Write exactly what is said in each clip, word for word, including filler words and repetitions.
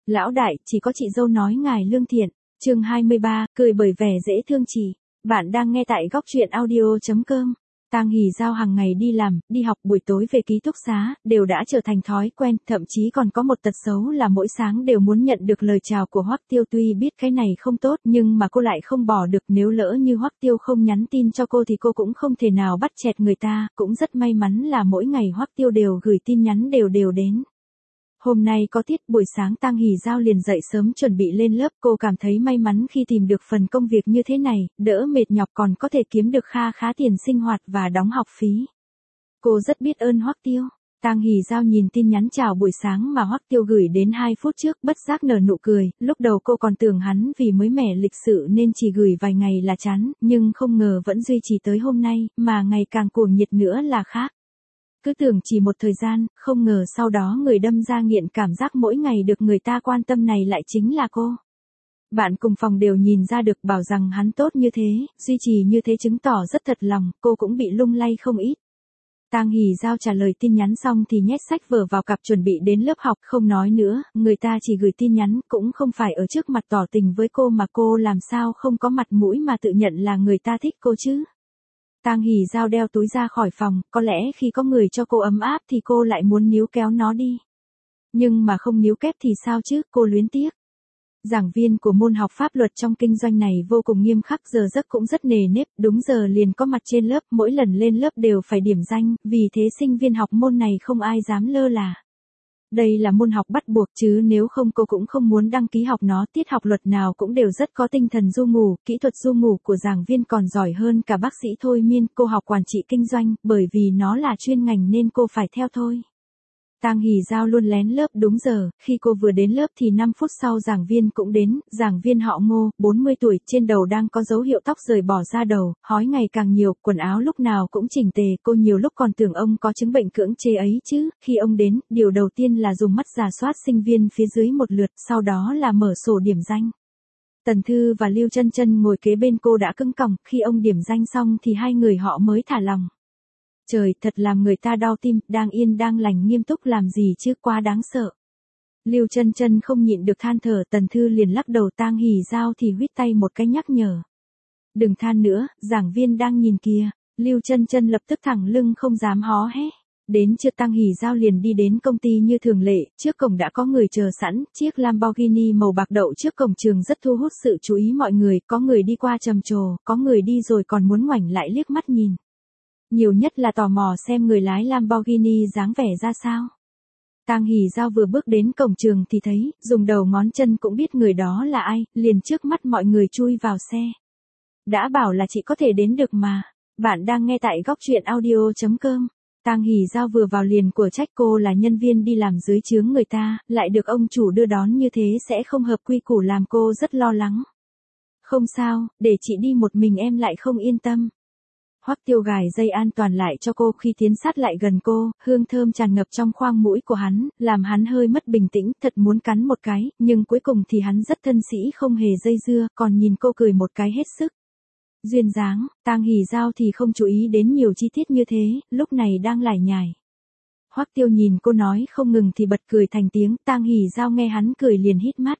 Lão đại, chỉ có chị dâu nói ngài lương thiện. Chương hai mươi ba, cười bởi vẻ dễ thương chị. Bạn đang nghe tại góc truyện audio chấm com. Tang Hỷ Giao hàng ngày đi làm, đi học buổi tối về ký túc xá, đều đã trở thành thói quen, thậm chí còn có một tật xấu là mỗi sáng đều muốn nhận được lời chào của Hoắc Tiêu. Tuy biết cái này không tốt nhưng mà cô lại không bỏ được, nếu lỡ như Hoắc Tiêu không nhắn tin cho cô thì cô cũng không thể nào bắt chẹt người ta, cũng rất may mắn là mỗi ngày Hoắc Tiêu đều gửi tin nhắn đều đều đến. Hôm nay có tiết, buổi sáng Tang Hỷ Giao liền dậy sớm chuẩn bị lên lớp, cô cảm thấy may mắn khi tìm được phần công việc như thế này, đỡ mệt nhọc còn có thể kiếm được kha khá tiền sinh hoạt và đóng học phí. Cô rất biết ơn Hoắc Tiêu. Tang Hỷ Giao nhìn tin nhắn chào buổi sáng mà Hoắc Tiêu gửi đến hai phút trước, bất giác nở nụ cười, lúc đầu cô còn tưởng hắn vì mới mẻ lịch sự nên chỉ gửi vài ngày là chán, nhưng không ngờ vẫn duy trì tới hôm nay, mà ngày càng cuồng nhiệt nữa là khác. Cứ tưởng chỉ một thời gian, không ngờ sau đó người đâm ra nghiện cảm giác mỗi ngày được người ta quan tâm này lại chính là cô. Bạn cùng phòng đều nhìn ra được, bảo rằng hắn tốt như thế, duy trì như thế chứng tỏ rất thật lòng, cô cũng bị lung lay không ít. Tang Hỷ Giao trả lời tin nhắn xong thì nhét sách vở vào cặp chuẩn bị đến lớp học, không nói nữa, người ta chỉ gửi tin nhắn, cũng không phải ở trước mặt tỏ tình với cô mà cô làm sao không có mặt mũi mà tự nhận là người ta thích cô chứ. Tang Hỷ Giao đeo túi ra khỏi phòng, có lẽ khi có người cho cô ấm áp thì cô lại muốn níu kéo nó đi. Nhưng mà không níu kép thì sao chứ, cô luyến tiếc. Giảng viên của môn học pháp luật trong kinh doanh này vô cùng nghiêm khắc, giờ giấc cũng rất nề nếp, đúng giờ liền có mặt trên lớp, mỗi lần lên lớp đều phải điểm danh, vì thế sinh viên học môn này không ai dám lơ là. Đây là môn học bắt buộc chứ nếu không cô cũng không muốn đăng ký học nó, tiết học luật nào cũng đều rất có tinh thần du ngủ, kỹ thuật du ngủ của giảng viên còn giỏi hơn cả bác sĩ thôi miên, cô học quản trị kinh doanh, bởi vì nó là chuyên ngành nên cô phải theo thôi. Tang Hỷ Giao luôn lén lớp đúng giờ, khi cô vừa đến lớp thì năm phút sau giảng viên cũng đến, giảng viên họ Ngô, bốn mươi tuổi, trên đầu đang có dấu hiệu tóc rời bỏ ra đầu, hói ngày càng nhiều, quần áo lúc nào cũng chỉnh tề, cô nhiều lúc còn tưởng ông có chứng bệnh cưỡng chế ấy chứ. Khi ông đến, điều đầu tiên là dùng mắt rà soát sinh viên phía dưới một lượt, sau đó là mở sổ điểm danh. Tần Thư và Lưu Chân Chân ngồi kế bên cô đã cứng còng, khi ông điểm danh xong thì hai người họ mới thả lòng. Trời, thật làm người ta đau tim, đang yên đang lành nghiêm túc làm gì chứ, quá đáng sợ. Lưu Chân Chân không nhịn được than thở, Tần Thư liền lắc đầu, Tang Hỷ Giao thì huýt tay một cái nhắc nhở. Đừng than nữa, giảng viên đang nhìn kìa. Lưu Chân Chân lập tức thẳng lưng không dám hó hé. Đến trưa Tang Hỷ Giao liền đi đến công ty như thường lệ, trước cổng đã có người chờ sẵn, chiếc Lamborghini màu bạc đậu trước cổng trường rất thu hút sự chú ý mọi người, có người đi qua trầm trồ, có người đi rồi còn muốn ngoảnh lại liếc mắt nhìn. Nhiều nhất là tò mò xem người lái Lamborghini dáng vẻ ra sao. Tang Hỷ Giao vừa bước đến cổng trường thì thấy, dùng đầu ngón chân cũng biết người đó là ai, liền trước mắt mọi người chui vào xe. Đã bảo là chị có thể đến được mà. Bạn đang nghe tại góc truyện audio chấm com. Tang Hỷ Giao vừa vào liền của trách cô là nhân viên đi làm dưới trướng người ta, lại được ông chủ đưa đón như thế sẽ không hợp quy củ, làm cô rất lo lắng. Không sao, để chị đi một mình em lại không yên tâm. Hoắc Tiêu gài dây an toàn lại cho cô khi tiến sát lại gần cô, hương thơm tràn ngập trong khoang mũi của hắn, làm hắn hơi mất bình tĩnh, thật muốn cắn một cái, nhưng cuối cùng thì hắn rất thân sĩ không hề dây dưa, còn nhìn cô cười một cái hết sức. Duyên dáng, Tang Hỷ Giao thì không chú ý đến nhiều chi tiết như thế, lúc này đang lải nhải. Hoắc Tiêu nhìn cô nói không ngừng thì bật cười thành tiếng, Tang Hỷ Giao nghe hắn cười liền hít mắt.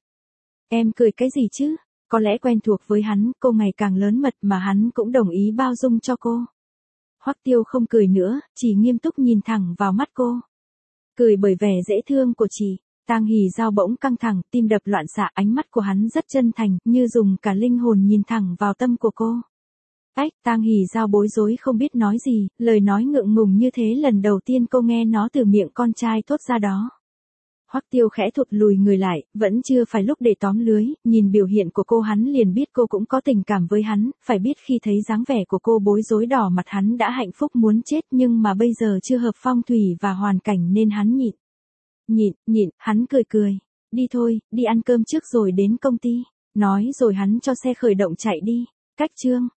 Em cười cái gì chứ? Có lẽ quen thuộc với hắn, cô ngày càng lớn mật mà hắn cũng đồng ý bao dung cho cô. Hoắc Tiêu không cười nữa, chỉ nghiêm túc nhìn thẳng vào mắt cô. Cười bởi vẻ dễ thương của chị. Tang Hỷ Giao bỗng căng thẳng, tim đập loạn xạ, ánh mắt của hắn rất chân thành, như dùng cả linh hồn nhìn thẳng vào tâm của cô. Ách, Tang Hỷ Giao bối rối không biết nói gì, lời nói ngượng ngùng như thế lần đầu tiên cô nghe nó từ miệng con trai thốt ra đó. Hoắc Tiêu khẽ thụt lùi người lại, vẫn chưa phải lúc để tóm lưới, nhìn biểu hiện của cô hắn liền biết cô cũng có tình cảm với hắn, phải biết khi thấy dáng vẻ của cô bối rối đỏ mặt hắn đã hạnh phúc muốn chết, nhưng mà bây giờ chưa hợp phong thủy và hoàn cảnh nên hắn nhịn. Nhịn, nhịn, hắn cười cười. Đi thôi, đi ăn cơm trước rồi đến công ty. Nói rồi hắn cho xe khởi động chạy đi. Cách chương.